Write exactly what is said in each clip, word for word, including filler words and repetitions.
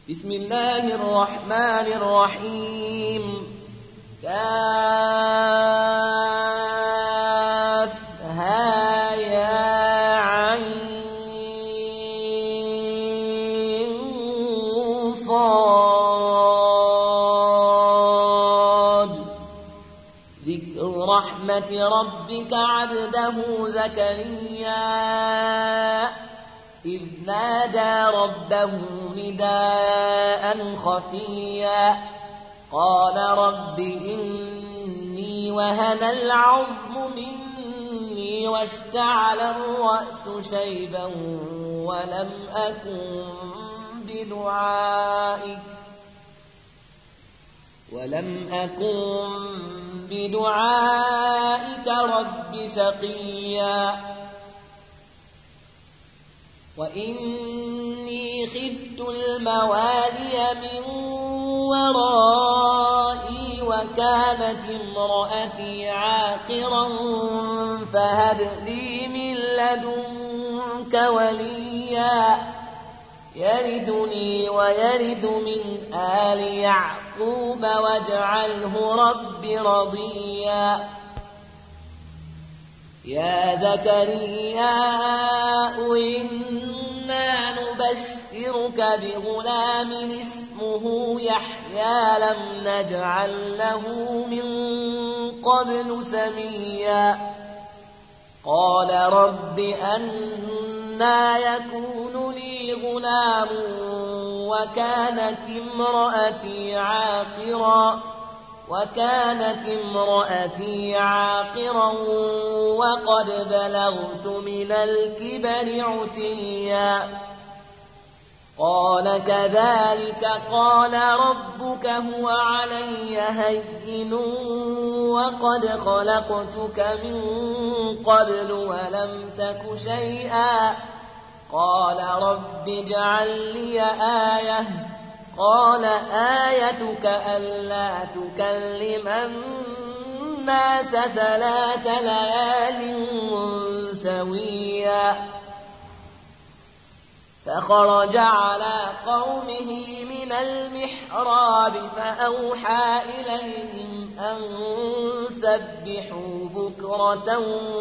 بسم الله الرحمن الرحيم. كافها يا عين صاد. ذكر رحمة ربك عبده زكريا إذ نادى ربه نداء خفيا قال رب إني وهن العظم مني واشتعل الرأس شيبا ولم أكن بدعائك ولم أكن بدعائك رب شقيا وإني خفت الموالي من ورائي وكانت امرأتي عاقرا فهب لي من لدنك وليا يرثني ويرث من آل يعقوب واجعله رب رضيا. يا زكريا إنا نبشرك بغلام اسمه يحيى لم نجعل له من قبل سميا قال رب أنى يكون لي غلام وكانت امرأتي عاقرا وكانت امرأتي عاقرا وقد بلغت من الكبر عتيا قال كذلك قال ربك هو علي هين وقد خلقتك من قبل ولم تك شيئا قال رب اجعل لي آية قال آيتك ألا تكلم الناس ثلاث ليال سويا فخرج على قومه من المحراب فأوحى إليهم أن سبحوا بكرة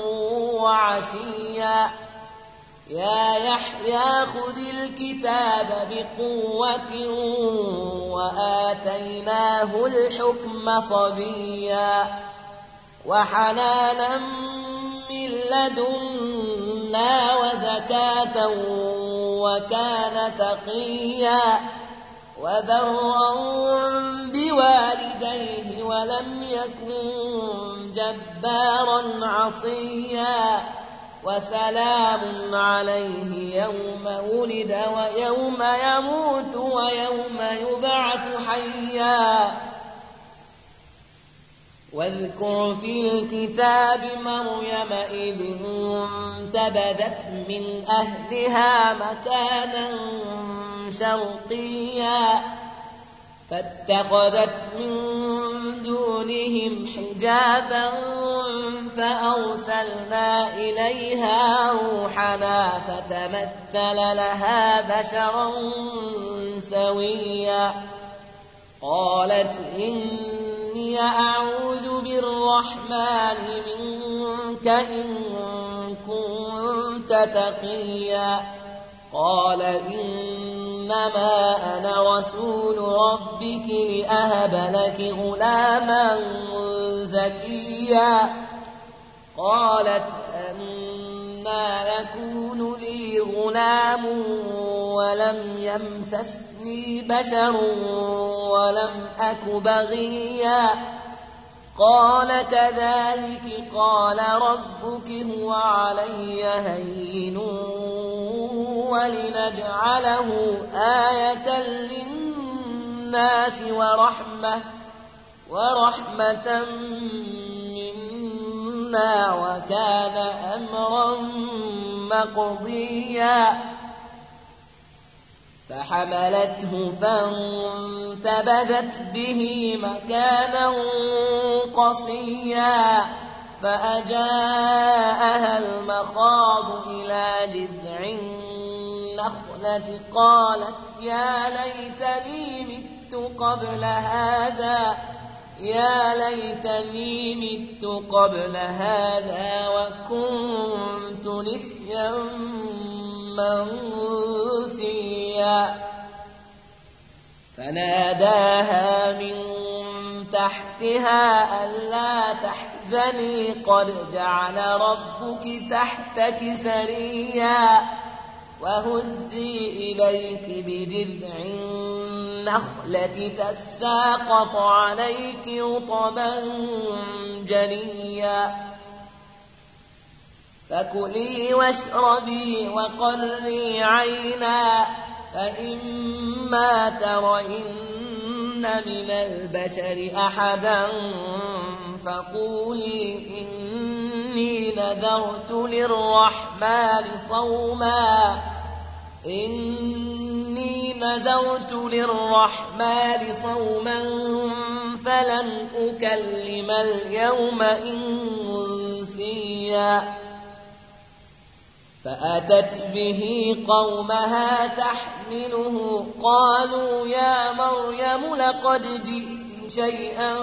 وعشيا يا يحيى خذ الكتاب بقوة وآتيناه الحكم صبيا وحنانا من لدنا وزكاة وكان تقيا وبرا بوالديه ولم يكن جبارا عصيا وسلام عليه يوم ولد ويوم يموت ويوم يبعث حيا واذكر في الكتاب مريم إذ انتبذت من أهلها مكانا شرقيا فاتخذت من دونهم حجابا فأرسلنا إليها روحنا فتمثل لها بشرا سويا قالت إني أعوذ بالرحمن منك إن كنت تقيا قال إنما أنا رسول ربك لأهب لك غلاما زكيا قالت أنى يكون لي غلام ولم يمسسني بشر ولم أك بغيا قال كذلك قال ربك هو علي هين ولنجعله آية للناس ورحمة ورحمة منا وكان أمرا مقضيا فحملته فانتبذت به مكانا قصيا فأجاءها المخاض إلى جذع النخلة قالت يا ليتني مت قبل هذا يا ليتني مت قبل هذا وكنت نسيا منسيا فناداها من تحتها ألا تحزني قد جعل ربك تحتك سريا وهزي إليك بجذع النخلة تساقط عليك رطبا جنيا فكلي واشربي وقري عينا فإما ترين من البشر أحدا فقولي إني نذرت للرحمن صوما إني نذرت للرحمن صوما فلن أكلم اليوم إنسيا فأتت به قومها تحمله قالوا يا مريم لقد جئت شيئا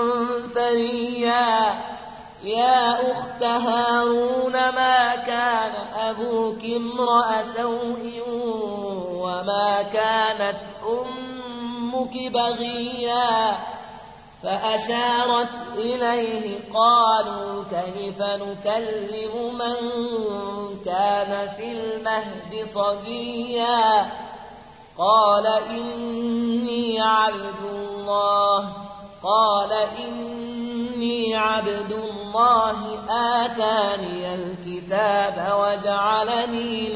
فريا يا أخت هارون ما كان أبوك امرأ سوء وما كانت أمك بغيا فأشارت إليه قالوا كيف نكلم من كان في المهد صبيا قال إني عبد الله قال إني عبد الله آتاني الكتاب وجعلني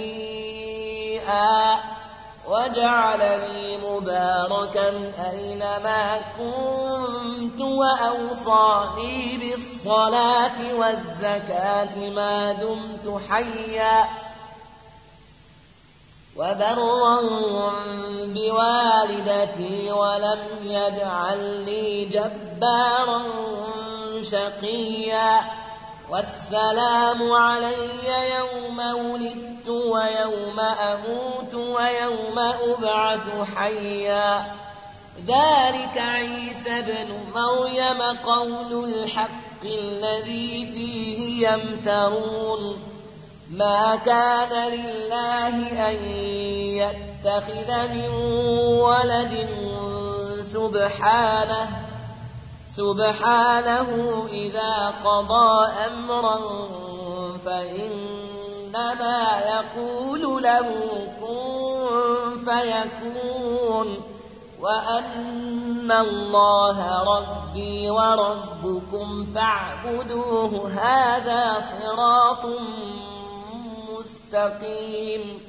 نبيا وجعلني مباركا أينما كنت وأوصاني بالصلاة والزكاة ما دمت حيا وبرا بوالدتي ولم يجعلني جبارا شقيا والسلام علي يوم ولدت ويوم أموت ويوم أبعث حيا ذلك عيسى بن مريم قول الحق الذي فيه يمترون ما كان لله أن يتخذ من ولد سبحانه سبحانه إذا قضى أمرا فإنما يقول له كن فيكون وأن الله ربي وربكم فاعبدوه هذا صراط مستقيم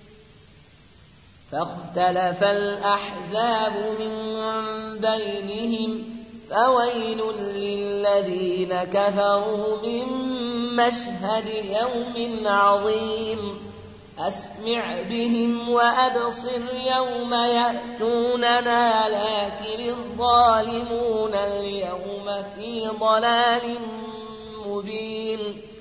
فاختلف الأحزاب من بينهم فويل للذين كفروا من مشهد يوم عظيم أسمع بهم وأبصر يوم يأتوننا لكن الظالمون اليوم في ضلال مبين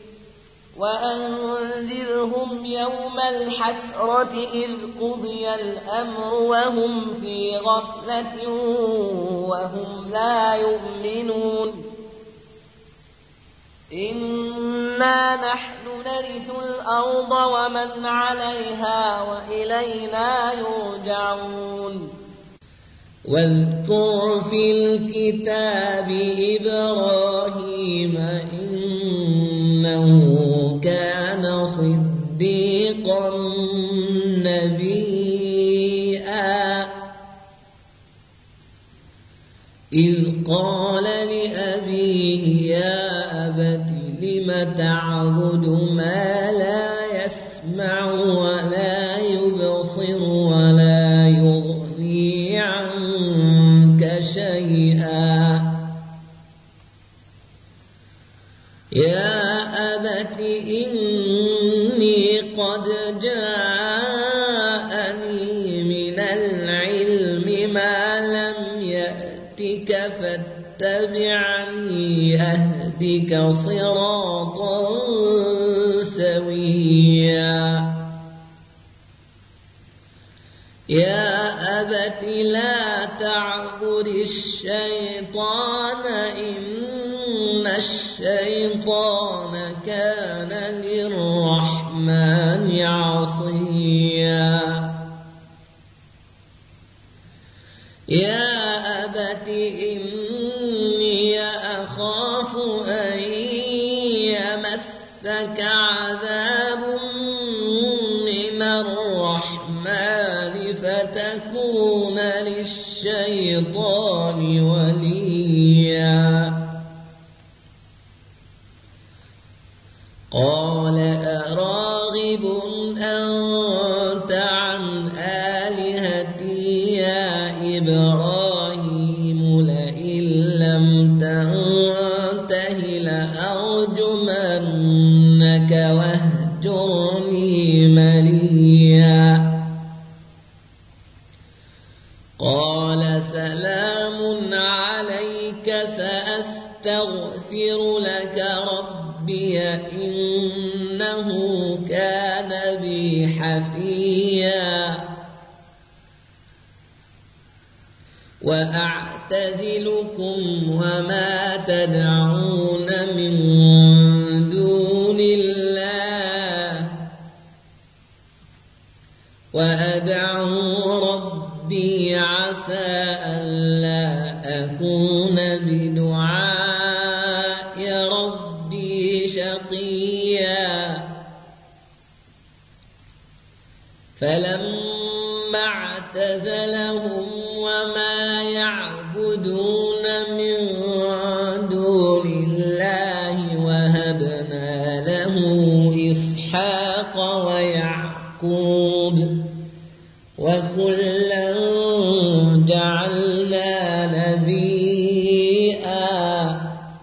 وأنذرهم يوم الحسرة إذ قضي الأمر وهم في غفلة وهم لا يؤمنون إنا نحن نرث الأرض ومن عليها وإلينا يرجعون واذكر في الكتاب إبراهيم إنه كان صديقا نبيا إذ قال لأبيه يا أبت لم تعبد ما لا يسمع ولا يبصر ولا يغني عنك شيئا يا أبت إني قد جاءني من العلم ما لم يأتك فاتبعني أهدك صراطا سويا يا أبت لا تعبد الشيطان إن الشيطان كان للرحمن عصيا يا أبت إني أخاف أن يمسك عذاب من الرحمن فتكون للشيطان وليا قال أراغب أنت عن آلهتي يا إبراهيم لئن لم تنته لأرجمنك واهجرني مليا قال سلام عليك سأستغفر لك ربي إنه كان بي حفيا وأعتزلكم وما تدعون من دون الله وأدعو ربي عسى ألا أكون بدعاء ربي شقيا فلما اعتزلهم وما يعبدون من دون الله وهبنا له إسحاق ويعقوب وكلا جعلنا نبيا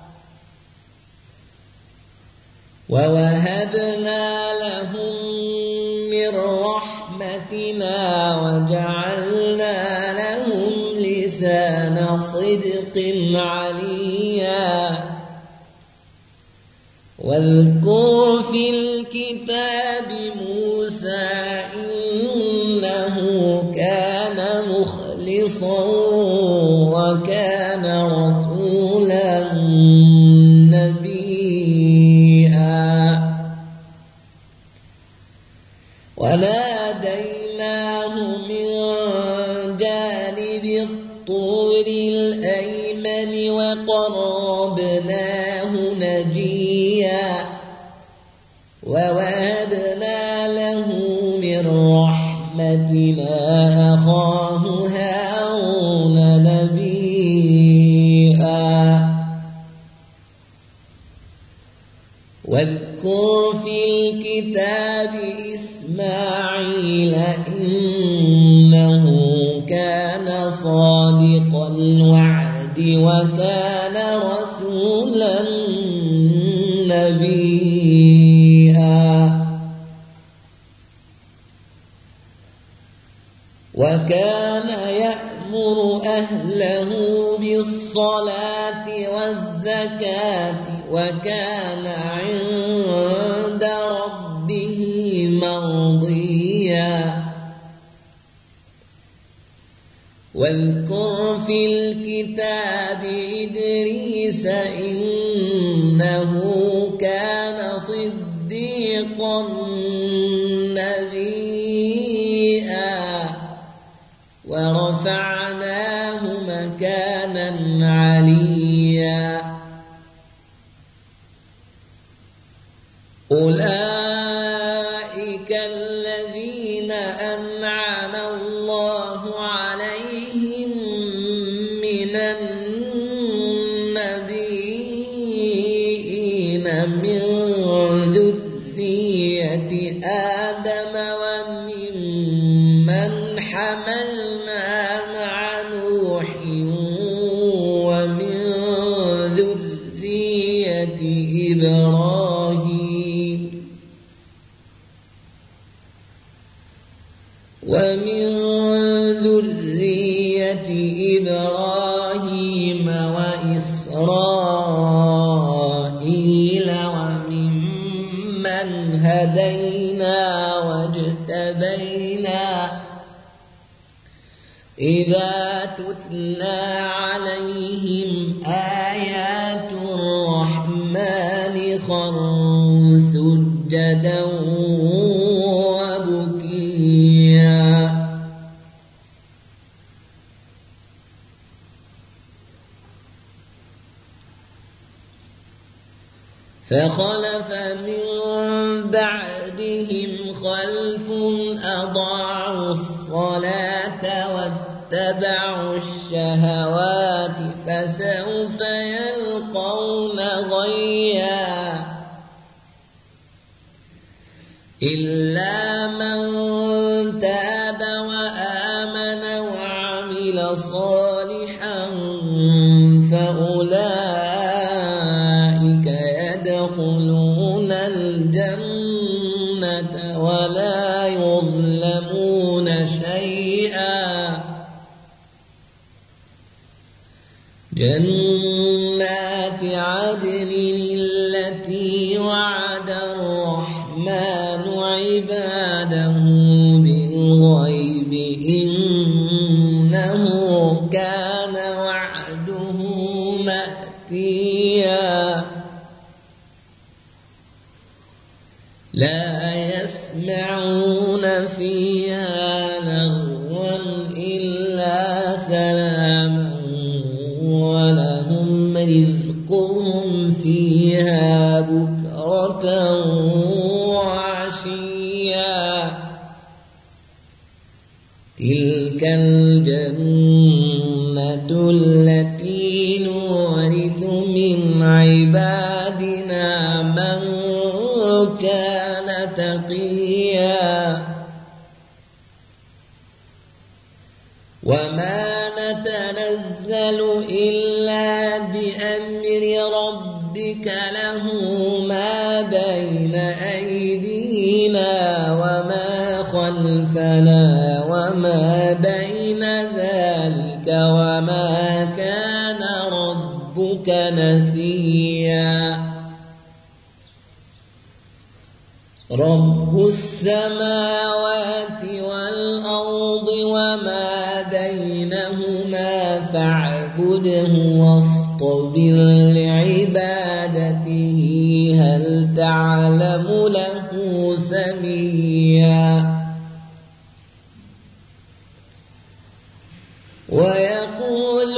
ووهبنا لهم من رحمتنا وجعلنا لهم لسان صدق عليا واذكر في الكتاب موسى إنه كان مخلصا وكان رسولا نبيا وناديناه من جانب الطور الأيمن وقربناه نجيا ووهبنا له من رحمتنا أخاه هارون نبيا واذكر في الكتاب إسماعيل إنه كان صادق الوعد وكان رسولا نبيا وكان يأمر أهله بالصلاة والزكاة وكان عند ربه مرضيا واذكر في الكتاب إدريس إنه كان صديقا نبيا ورفعناه مكانا عليا أولئك الذين أنعم الله عليهم من النبيين من ذرية آدم وممن حملنا مع نوح ومن ذرية إبراهيم ومن ذرية إبراهيم وإسرائيل وممن هدينا واجتبينا إذا تتلى عليهم آيات الرحمن خروا سجدا وبكيا فخلف من بعدهم خلف أضاعوا الصلاة واتبعوا الشهوات فسوف يلقون غيا إلا من تاب وآمن وعمل صالحا فأولئك يدخلون الجنة ولا يظلمون شيئا جنات عدن التي وعد الرحمن عباده بالغيب إنه كان وعده مأتيا لا يسمعون فيها لغوا إلا سلاما ولهم رزقهم فيها بكرة وعشيا تلك الجنة التي نورث من عبادنا من كان تقيا وما نتنزل إلا بأمر ربك له ما بين أيدينا وما خلفنا وما بين ذلك وما كان ربك نسيا رب السماوات والأرض وما بينهما فاعبده واصطبر لعبادته هل تعلم له سميا ويقول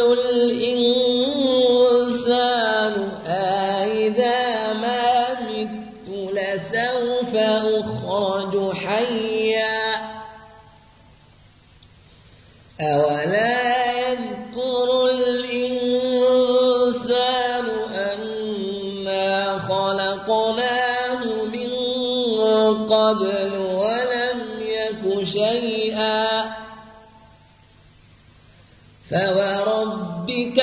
الإنسان أإذا ما مت لسوف أخرج حيا أولا يذكر الإنسان أنا خلقناه من قبل ولم يك شيئا فوربك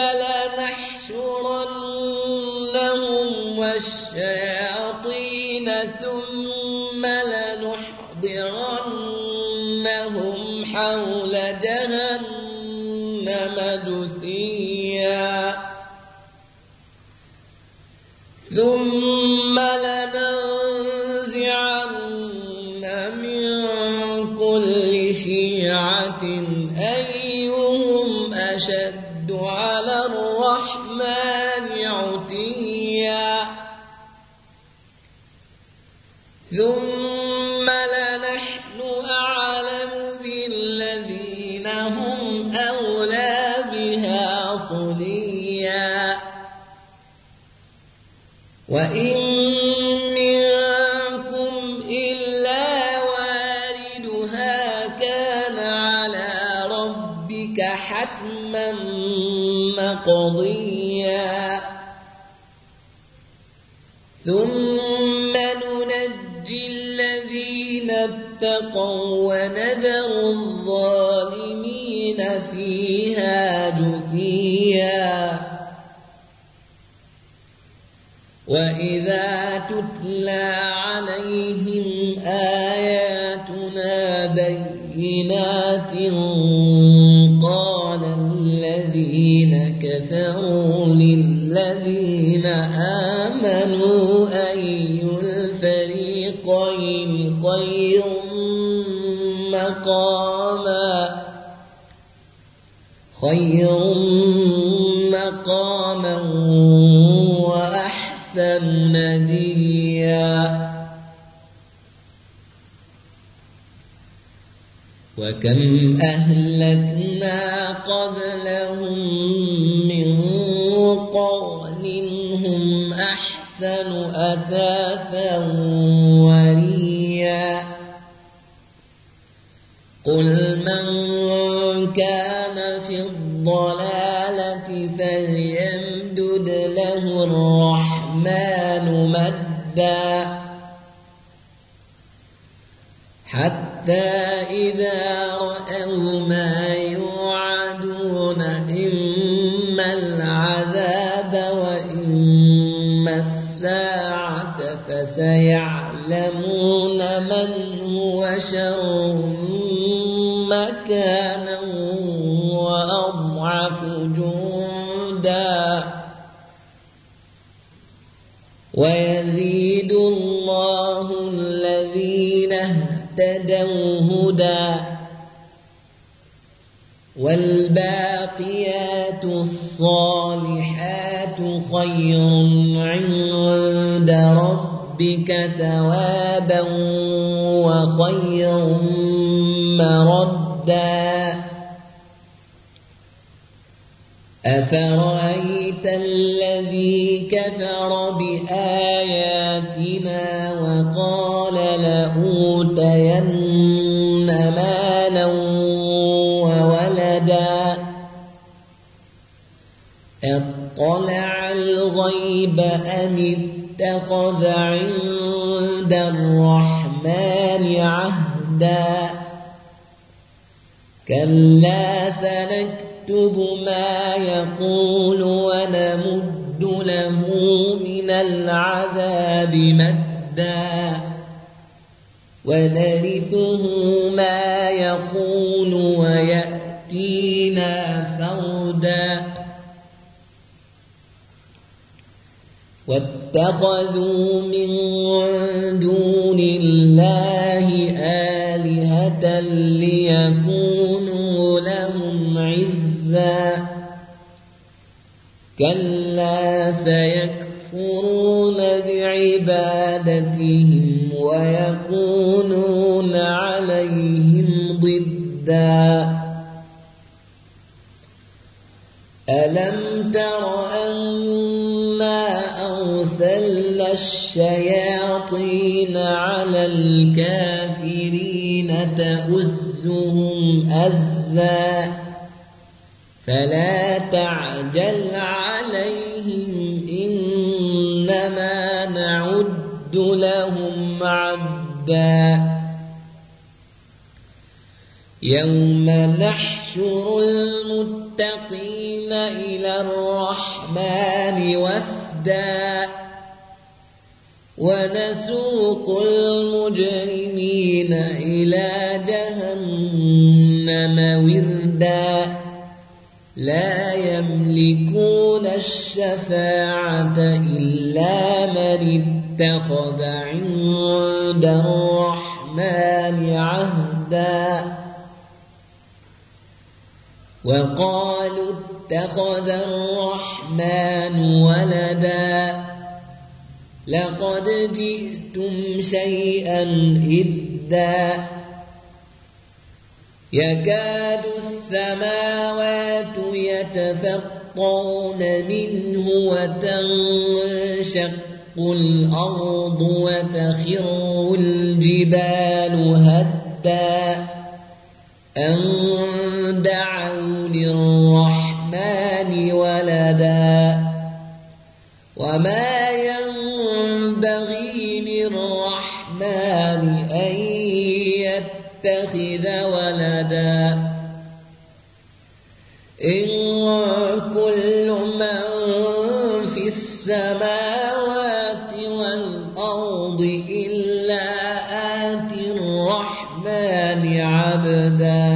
لنحشرنهم والشياطين ثم لنحضرنهم حول جهنم جثيا ثم لننزعن من كل شيعة أيهم أشد على الرحمن عتيا ثم لنحن أعلم بالذين هم أولى بها صليا وإن منكم إلا واردها كان على ربك حتما مقضيا ثم ننجي الذين اتقوا ونذر الظالمين فيها جثيا وإذا تتلى عليهم آياتنا بينات قال الذين كفروا للذين آمنوا أي الفريقين خير مقاما خير مقاما وأحسن نديا وكم أهلكنا قبلهم من قرن هم أحسن أثاثا وريا قل من كان في الضلالة فليمدد له الرحمن مدا حتى إذا رأوا ما يوعدون إما العذاب وإما الساعة فسيعلمون من هو شر مكانا وأضعف جندا ويزيد الله الذين اهتدوا هدى والباقيات الصالحات خير عند ربك ثوابا وخير مردا أفرأيت الذي كفر بآياتنا وقال لأوتين مالا وولدا اطلع الغيب أم اتخذ عند الرحمن عهدا كلا سنكتب ما يقول ونمد له من العذاب مدا ونرثه ما يقول ويأتينا فردا واتخذوا من دون الله آلهة ليكونوا لهم عزا كلا سيكفرون بعبادتهم ويكونون عليهم ضدا ألم تر أنا أرسلنا الشياطين على الكافرين تؤزهم أزا فلا تعجل عليهم إنما نعد لهم عدا يوم نحشر المتقين إلى الرحمن وفدا ونسوق المجرمين إلى جهنم وردا لا يملكون الشفاعة إلا من اتخذ عند الرحمن عهدا وقالوا اتخذ الرحمن ولدا لقد جئتم شيئا إدا يكاد السماوات يتفطرن منه وتنشق الأرض وتخر الجبال هدا أن دعوا للرحمن ولدا وما ينبغي للرحمن أن يتخذ ولدا إن كل من في السماوات والأرض إلا آتي الرحمن عبدا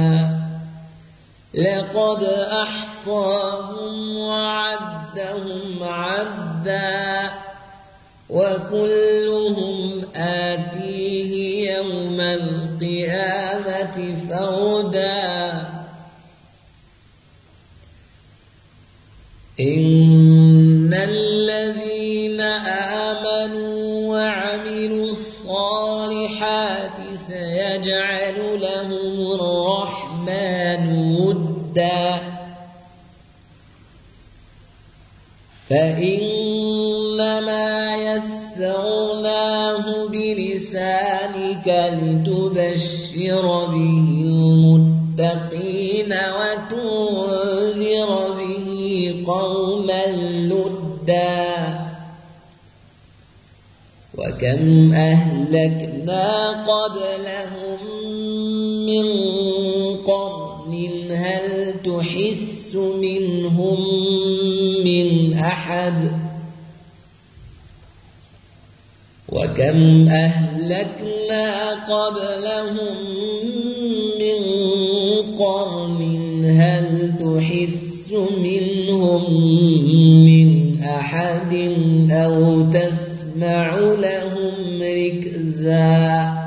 لقد أحصاهم وعدهم عدا وكلهم آتيه يوم القيامة فردا إن الذين آمنوا وعملوا الصالحات سيجعل لهم الرحمن ودا فإنما يسرناه بلسانك لتبشر به المتقين وتنذر به قوما لدا وكم أهلكنا قبلهم من قرن هل تحس منهم من أحد وكم أهلكنا قبلهم من قرن هل تحس منهم من أحد أو تسمع لهم ركزا